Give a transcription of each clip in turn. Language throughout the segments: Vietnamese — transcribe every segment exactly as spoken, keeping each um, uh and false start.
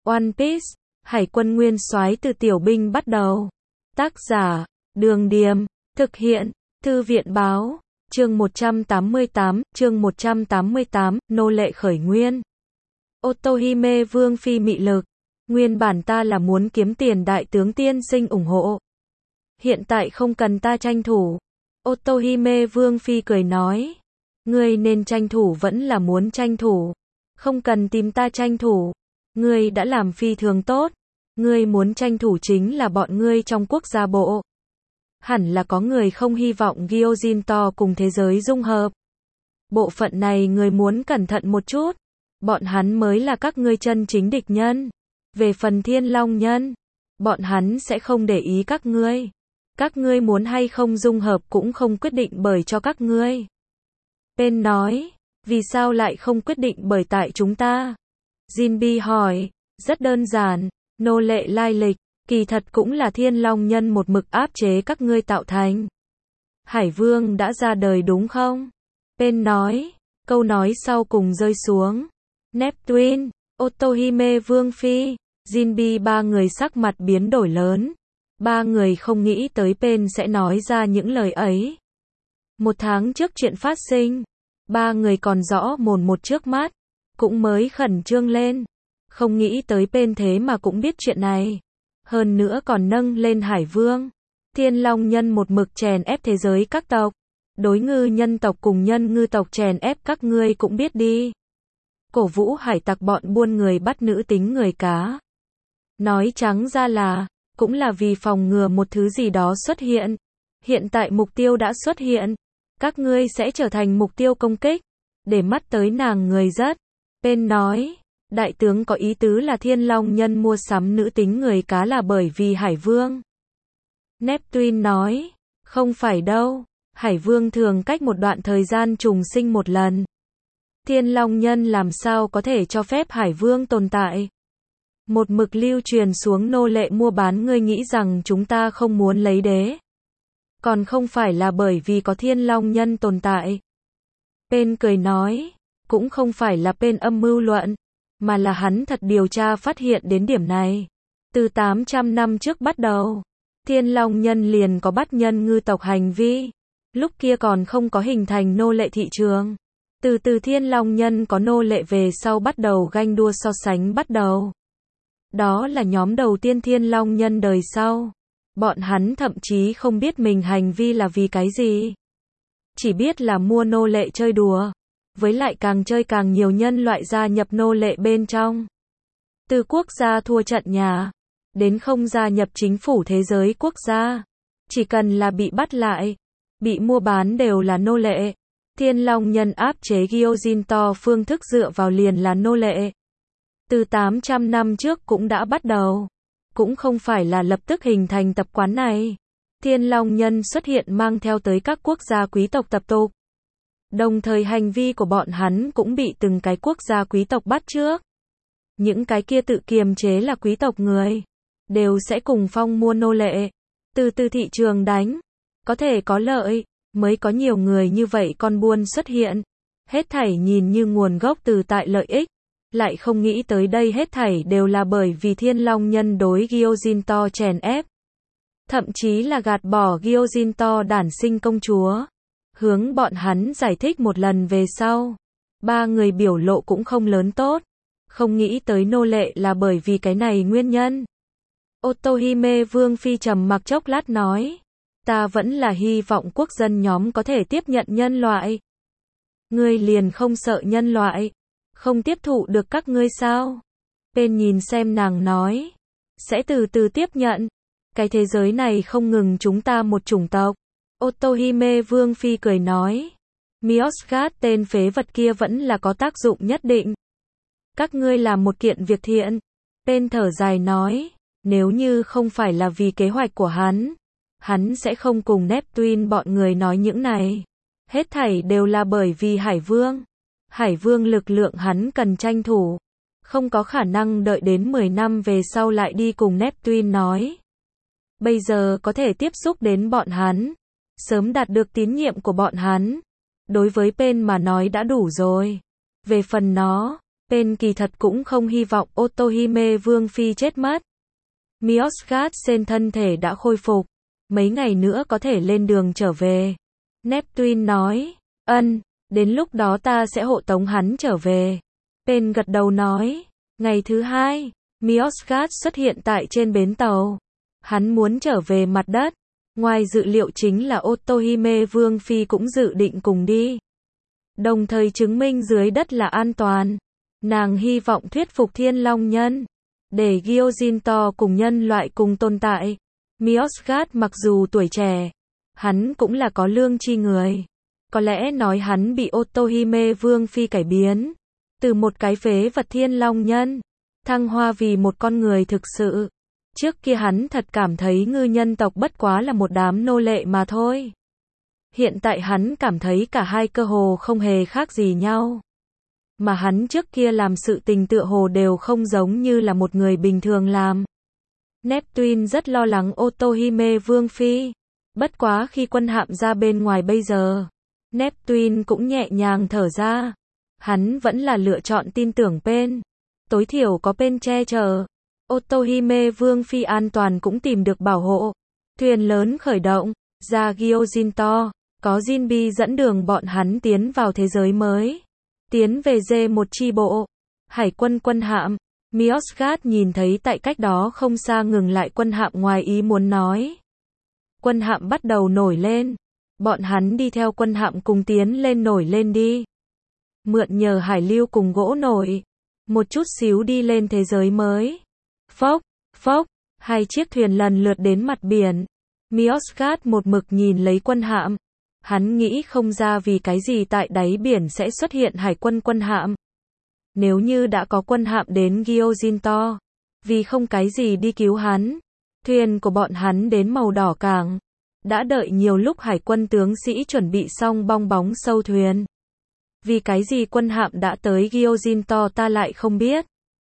One Piece, Hải quân nguyên soái từ tiểu binh bắt đầu. Tác giả, Đường Điềm, thực hiện, Thư viện Báo, chương một trăm tám mươi tám, chương một trăm tám mươi tám, nô lệ khởi nguyên. Otohime Vương Phi mị lực. Nguyên bản ta là muốn kiếm tiền đại tướng tiên sinh ủng hộ. Hiện tại không cần ta tranh thủ. Otohime Vương Phi cười nói. Ngươi nên tranh thủ vẫn là muốn tranh thủ. Không cần tìm ta tranh thủ. Ngươi đã làm phi thường tốt. Ngươi muốn tranh thủ chính là bọn ngươi trong quốc gia bộ. Hẳn là có người không hy vọng Gyojin to cùng thế giới dung hợp. Bộ phận này người muốn cẩn thận một chút. Bọn hắn mới là các ngươi chân chính địch nhân. Về phần Thiên Long nhân, bọn hắn sẽ không để ý các ngươi. Các ngươi muốn hay không dung hợp cũng không quyết định bởi cho các ngươi. Pen nói, vì sao lại không quyết định bởi tại chúng ta? Jinbi hỏi, rất đơn giản, nô lệ lai lịch, kỳ thật cũng là Thiên Long nhân một mực áp chế các ngươi tạo thành. Hải Vương đã ra đời đúng không? Pen nói, câu nói sau cùng rơi xuống. Neptune, Otohime Vương Phi, Jinbi ba người sắc mặt biến đổi lớn. Ba người không nghĩ tới Pen sẽ nói ra những lời ấy. Một tháng trước chuyện phát sinh, ba người còn rõ mồn một trước mắt, cũng mới khẩn trương lên. Không nghĩ tới Pen thế mà cũng biết chuyện này. Hơn nữa còn nâng lên Hải Vương. Thiên Long nhân một mực chèn ép thế giới các tộc. Đối ngư nhân tộc cùng nhân ngư tộc chèn ép các ngươi cũng biết đi. Cổ vũ hải tặc bọn buôn người bắt nữ tính người cá. Nói trắng ra là, cũng là vì phòng ngừa một thứ gì đó xuất hiện. Hiện tại mục tiêu đã xuất hiện. Các ngươi sẽ trở thành mục tiêu công kích. Để mắt tới nàng người rất. Pen nói, đại tướng có ý tứ là Thiên Long nhân mua sắm nữ tính người cá là bởi vì Hải Vương. Neptune nói, không phải đâu. Hải Vương thường cách một đoạn thời gian trùng sinh một lần. Thiên Long nhân làm sao có thể cho phép Hải Vương tồn tại? Một mực lưu truyền xuống nô lệ mua bán, ngươi nghĩ rằng chúng ta không muốn lấy đế? Còn không phải là bởi vì có Thiên Long nhân tồn tại. Pen cười nói, cũng không phải là Pen âm mưu luận, mà là hắn thật điều tra phát hiện đến điểm này. Từ tám trăm năm trước bắt đầu, Thiên Long nhân liền có bắt nhân ngư tộc hành vi. Lúc kia còn không có hình thành nô lệ thị trường. Từ từ Thiên Long nhân có nô lệ về sau bắt đầu ganh đua so sánh bắt đầu. Đó là nhóm đầu tiên Thiên Long nhân đời sau. Bọn hắn thậm chí không biết mình hành vi là vì cái gì. Chỉ biết là mua nô lệ chơi đùa. Với lại càng chơi càng nhiều nhân loại gia nhập nô lệ bên trong. Từ quốc gia thua trận nhà, đến không gia nhập chính phủ thế giới quốc gia. Chỉ cần là bị bắt lại, bị mua bán đều là nô lệ. Thiên Long nhân áp chế Gyojin to phương thức dựa vào liền là nô lệ. Từ tám trăm năm trước cũng đã bắt đầu. Cũng không phải là lập tức hình thành tập quán này. Thiên Long nhân xuất hiện mang theo tới các quốc gia quý tộc tập tục. Đồng thời hành vi của bọn hắn cũng bị từng cái quốc gia quý tộc bắt chước. Những cái kia tự kiềm chế là quý tộc người. Đều sẽ cùng phong mua nô lệ. Từ từ thị trường đánh. Có thể có lợi. Mới có nhiều người như vậy con buôn xuất hiện. Hết thảy nhìn như nguồn gốc từ tại lợi ích. Lại không nghĩ tới đây hết thảy đều là bởi vì Thiên Long nhân đối Gyojin to chèn ép. Thậm chí là gạt bỏ Gyojin to đản sinh công chúa. Hướng bọn hắn giải thích một lần về sau. Ba người biểu lộ cũng không lớn tốt. Không nghĩ tới nô lệ là bởi vì cái này nguyên nhân. Otohime Vương Phi trầm mặc chốc lát nói. Ta vẫn là hy vọng quốc dân nhóm có thể tiếp nhận nhân loại. Ngươi liền không sợ nhân loại. Không tiếp thụ được các ngươi sao? Pen nhìn xem nàng nói. Sẽ từ từ tiếp nhận. Cái thế giới này không ngừng chúng ta một chủng tộc. Otohime Vương Phi cười nói. Miosgat tên phế vật kia vẫn là có tác dụng nhất định. Các ngươi làm một kiện việc thiện. Pen thở dài nói. Nếu như không phải là vì kế hoạch của hắn, hắn sẽ không cùng Neptune bọn người nói những này. Hết thảy đều là bởi vì Hải Vương. Hải Vương lực lượng hắn cần tranh thủ. Không có khả năng đợi đến mười năm về sau lại đi cùng Neptune nói. Bây giờ có thể tiếp xúc đến bọn hắn. Sớm đạt được tín nhiệm của bọn hắn. Đối với Pen mà nói đã đủ rồi. Về phần nó, Pen kỳ thật cũng không hy vọng Otohime Vương Phi chết mất. Miosgat Sen thân thể đã khôi phục, mấy ngày nữa có thể lên đường trở về. Neptune nói, ân, đến lúc đó ta sẽ hộ tống hắn trở về. Pen gật đầu nói, ngày thứ hai, Miosgat xuất hiện tại trên bến tàu. Hắn muốn trở về mặt đất. Ngoài dự liệu chính là Otohime Vương Phi cũng dự định cùng đi. Đồng thời chứng minh dưới đất là an toàn. Nàng hy vọng thuyết phục Thiên Long Nhân, để Gyojin-to cùng nhân loại cùng tồn tại. Miosgat mặc dù tuổi trẻ, hắn cũng là có lương tri người. Có lẽ nói hắn bị Otohime Vương Phi cải biến. Từ một cái phế vật Thiên Long Nhân, thăng hoa vì một con người thực sự. Trước kia hắn thật cảm thấy ngư nhân tộc bất quá là một đám nô lệ mà thôi. Hiện tại hắn cảm thấy cả hai cơ hồ không hề khác gì nhau. Mà hắn trước kia làm sự tình tựa hồ đều không giống như là một người bình thường làm. Neptune rất lo lắng Otohime Vương Phi. Bất quá khi quân hạm ra bên ngoài bây giờ, Neptune cũng nhẹ nhàng thở ra. Hắn vẫn là lựa chọn tin tưởng Pen. Tối thiểu có Pen che chở. Otohime Vương Phi an toàn cũng tìm được bảo hộ. Thuyền lớn khởi động, ra Gyojin-to, có Jinbi dẫn đường bọn hắn tiến vào thế giới mới. Tiến về dê một chi bộ. Hải quân quân hạm. Miosgat nhìn thấy tại cách đó không xa ngừng lại quân hạm ngoài ý muốn nói. Quân hạm bắt đầu nổi lên. Bọn hắn đi theo quân hạm cùng tiến lên nổi lên đi. Mượn nhờ hải lưu cùng gỗ nổi. Một chút xíu đi lên thế giới mới. Phốc, phốc, hai chiếc thuyền lần lượt đến mặt biển. Miosgat một mực nhìn lấy quân hạm. Hắn nghĩ không ra vì cái gì tại đáy biển sẽ xuất hiện hải quân quân hạm. Nếu như đã có quân hạm đến Gyojin-to, vì không cái gì đi cứu hắn. Thuyền của bọn hắn đến màu đỏ cảng. Đã đợi nhiều lúc hải quân tướng sĩ chuẩn bị xong bong bóng sâu thuyền. Vì cái gì quân hạm đã tới Gyojin-to ta lại không biết.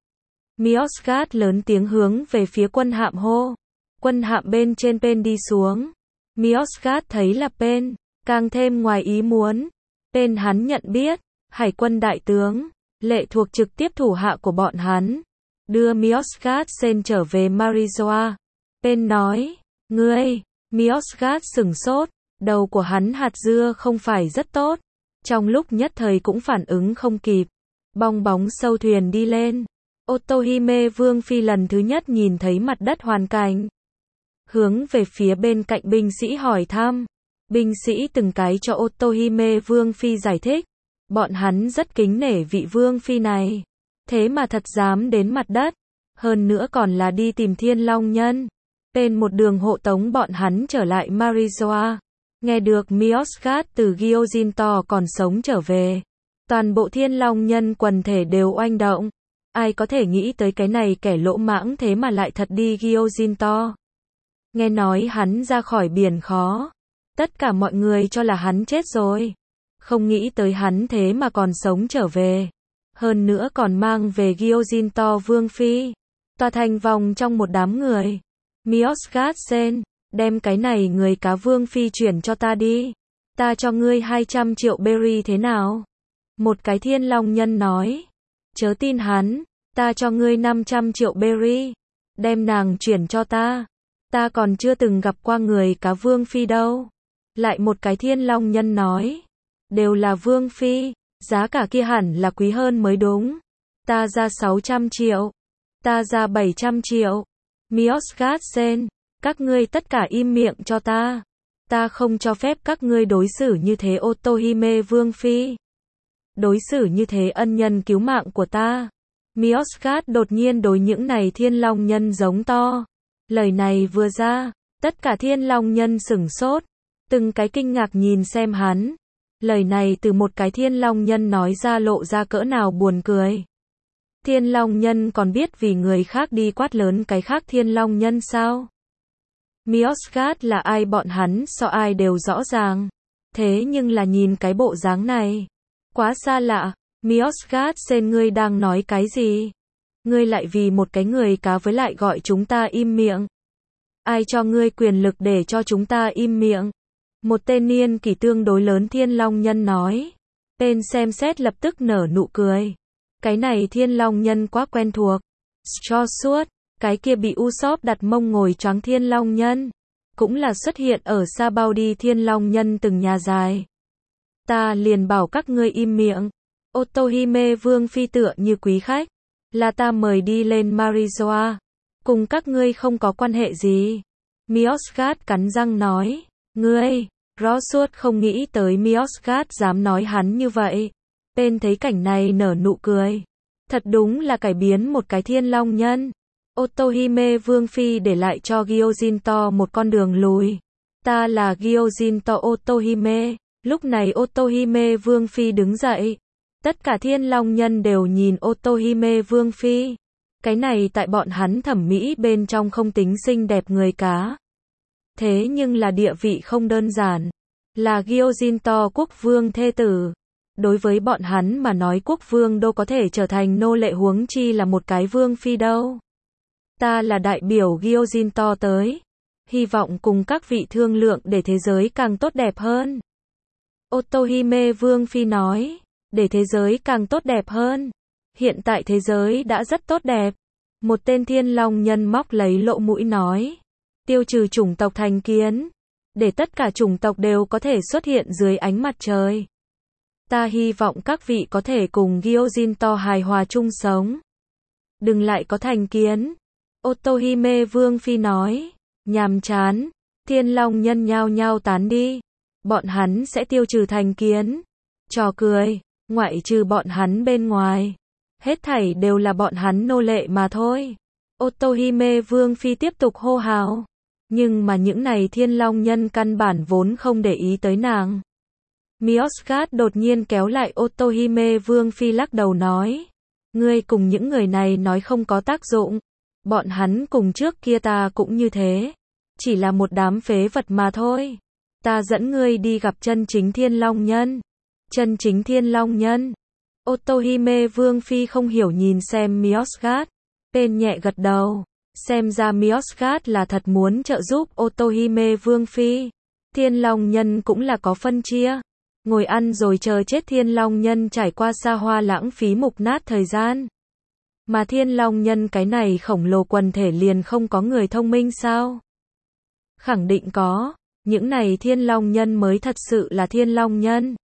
Miosgat lớn tiếng hướng về phía quân hạm hô. Quân hạm bên trên Pen đi xuống. Miosgat thấy là Pen, càng thêm ngoài ý muốn. Pen hắn nhận biết, hải quân đại tướng, lệ thuộc trực tiếp thủ hạ của bọn hắn. Đưa Miosgat Sen trở về Marizoa. Pen nói, ngươi, Miosgat sửng sốt, đầu của hắn hạt dưa không phải rất tốt. Trong lúc nhất thời cũng phản ứng không kịp. Bong bóng sâu thuyền đi lên. Otohime Vương Phi lần thứ nhất nhìn thấy mặt đất hoàn cảnh. Hướng về phía bên cạnh binh sĩ hỏi thăm. Binh sĩ từng cái cho Otohime Vương Phi giải thích. Bọn hắn rất kính nể vị Vương Phi này. Thế mà thật dám đến mặt đất. Hơn nữa còn là đi tìm Thiên Long Nhân. Pen một đường hộ tống bọn hắn trở lại Marizoa. Nghe được Miosgat từ Gyojin-to còn sống trở về. Toàn bộ Thiên Long Nhân quần thể đều oanh động. Ai có thể nghĩ tới cái này kẻ lỗ mãng thế mà lại thật đi Gyojin-to. Nghe nói hắn ra khỏi biển khó. Tất cả mọi người cho là hắn chết rồi. Không nghĩ tới hắn thế mà còn sống trở về. Hơn nữa còn mang về Gyojin-to Vương Phi. Tòa thành vòng trong một đám người. Miosgat Sen, đem cái này người cá Vương Phi chuyển cho ta đi. Ta cho ngươi hai trăm triệu berry thế nào? Một cái Thiên Long Nhân nói. Chớ tin hắn, ta cho ngươi năm trăm triệu berry. Đem nàng chuyển cho ta. Ta còn chưa từng gặp qua người cá Vương Phi đâu. Lại một cái Thiên Long Nhân nói. Đều là Vương Phi, giá cả kia hẳn là quý hơn mới đúng. Ta ra sáu trăm triệu. Ta ra bảy trăm triệu. Miosgat Sen, các ngươi tất cả im miệng cho ta. Ta không cho phép các ngươi đối xử như thế Otohime Vương Phi. Đối xử như thế ân nhân cứu mạng của ta. Miosgat đột nhiên đối những này Thiên Long Nhân giống to. Lời này vừa ra, tất cả Thiên Long Nhân sửng sốt. Từng cái kinh ngạc nhìn xem hắn. Lời này từ một cái Thiên Long Nhân nói ra lộ ra cỡ nào buồn cười. Thiên Long Nhân còn biết vì người khác đi quát lớn cái khác Thiên Long Nhân sao? Miosgat là ai bọn hắn so ai đều rõ ràng. Thế nhưng là nhìn cái bộ dáng này. Quá xa lạ. Miosgat Sen ngươi đang nói cái gì? Ngươi lại vì một cái người cá với lại gọi chúng ta im miệng. Ai cho ngươi quyền lực để cho chúng ta im miệng? Một tên niên kỷ tương đối lớn Thiên Long Nhân nói. Pen xem xét lập tức nở nụ cười. Cái này Thiên Long Nhân quá quen thuộc. Cho suốt, cái kia bị Usopp đặt mông ngồi choáng Thiên Long Nhân. Cũng là xuất hiện ở Sabaody Thiên Long Nhân từng nhà dài. Ta liền bảo các ngươi im miệng. Otohime Vương Phi tựa như quý khách. Là ta mời đi lên Marizoa. Cùng các ngươi không có quan hệ gì. Miosgat cắn răng nói. Ngươi, Rosuốt không nghĩ tới Miosgat dám nói hắn như vậy. Tên thấy cảnh này nở nụ cười. Thật đúng là cải biến một cái Thiên Long Nhân. Otohime Vương Phi để lại cho Gyojinto một con đường lùi. Ta là Gyojinto Otohime. Lúc này Otohime Vương Phi đứng dậy. Tất cả Thiên Long Nhân đều nhìn Otohime Vương Phi. Cái này tại bọn hắn thẩm mỹ bên trong không tính xinh đẹp người cá. Thế nhưng là địa vị không đơn giản. Là Gyojinto quốc vương thê tử. Đối với bọn hắn mà nói quốc vương đâu có thể trở thành nô lệ, huống chi là một cái vương phi đâu. Ta là đại biểu Gyojinto tới. Hy vọng cùng các vị thương lượng để thế giới càng tốt đẹp hơn. Otohime Vương Phi nói. Để thế giới càng tốt đẹp hơn. Hiện tại thế giới đã rất tốt đẹp. Một tên Thiên Long Nhân móc lấy lỗ mũi nói. Tiêu trừ chủng tộc thành kiến. Để tất cả chủng tộc đều có thể xuất hiện dưới ánh mặt trời. Ta hy vọng các vị có thể cùng Gyojinto hài hòa chung sống. Đừng lại có thành kiến. Otohime Vương Phi nói. Nhàm chán. Thiên Long Nhân nhao nhao tán đi. Bọn hắn sẽ tiêu trừ thành kiến. Trò cười. Ngoại trừ bọn hắn bên ngoài. Hết thảy đều là bọn hắn nô lệ mà thôi. Otohime Vương Phi tiếp tục hô hào. Nhưng mà những này Thiên Long Nhân căn bản vốn không để ý tới nàng. Miosgat đột nhiên kéo lại Otohime Vương Phi lắc đầu nói. Ngươi cùng những người này nói không có tác dụng. Bọn hắn cùng trước kia ta cũng như thế. Chỉ là một đám phế vật mà thôi. Ta dẫn ngươi đi gặp chân chính Thiên Long Nhân. Chân chính Thiên Long Nhân. Otohime Vương Phi không hiểu nhìn xem Miosgat. Bên nhẹ gật đầu. Xem ra Miosgat là thật muốn trợ giúp Otohime Vương Phi. Thiên Long Nhân cũng là có phân chia. Ngồi ăn rồi chờ chết Thiên Long Nhân trải qua xa hoa lãng phí mục nát thời gian. Mà Thiên Long Nhân cái này khổng lồ quần thể liền không có người thông minh sao? Khẳng định có. Những này Thiên Long Nhân mới thật sự là Thiên Long Nhân.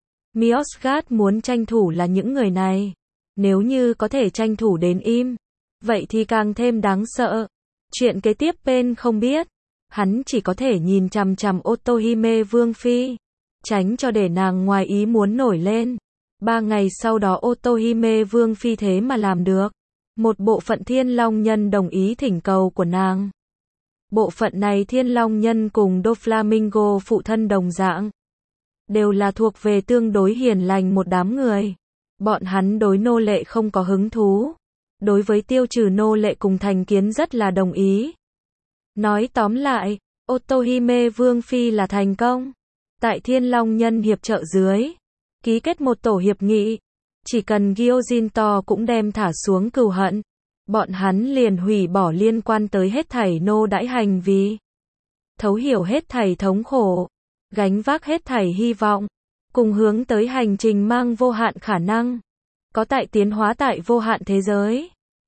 Miosgat muốn tranh thủ là những người này. Nếu như có thể tranh thủ đến im. Vậy thì càng thêm đáng sợ. Chuyện kế tiếp bên không biết. Hắn chỉ có thể nhìn chằm chằm Otohime Vương Phi. Tránh cho để nàng ngoài ý muốn nổi lên. Ba ngày sau đó Otohime Vương Phi thế mà làm được. Một bộ phận Thiên Long Nhân đồng ý thỉnh cầu của nàng. Bộ phận này Thiên Long Nhân cùng Doflamingo phụ thân đồng dạng. Đều là thuộc về tương đối hiền lành một đám người. Bọn hắn đối nô lệ không có hứng thú. Đối với tiêu trừ nô lệ cùng thành kiến rất là đồng ý. Nói tóm lại, Otohime Vương Phi là thành công. Tại Thiên Long Nhân hiệp trợ dưới. Ký kết một tổ hiệp nghị. Chỉ cần Gyojinto cũng đem thả xuống cừu hận. Bọn hắn liền hủy bỏ liên quan tới hết thảy nô đãi hành vi. Thấu hiểu hết thảy thống khổ. Gánh vác hết thảy hy vọng. Cùng hướng tới hành trình mang vô hạn khả năng. Có tại tiến hóa tại vô hạn thế giới.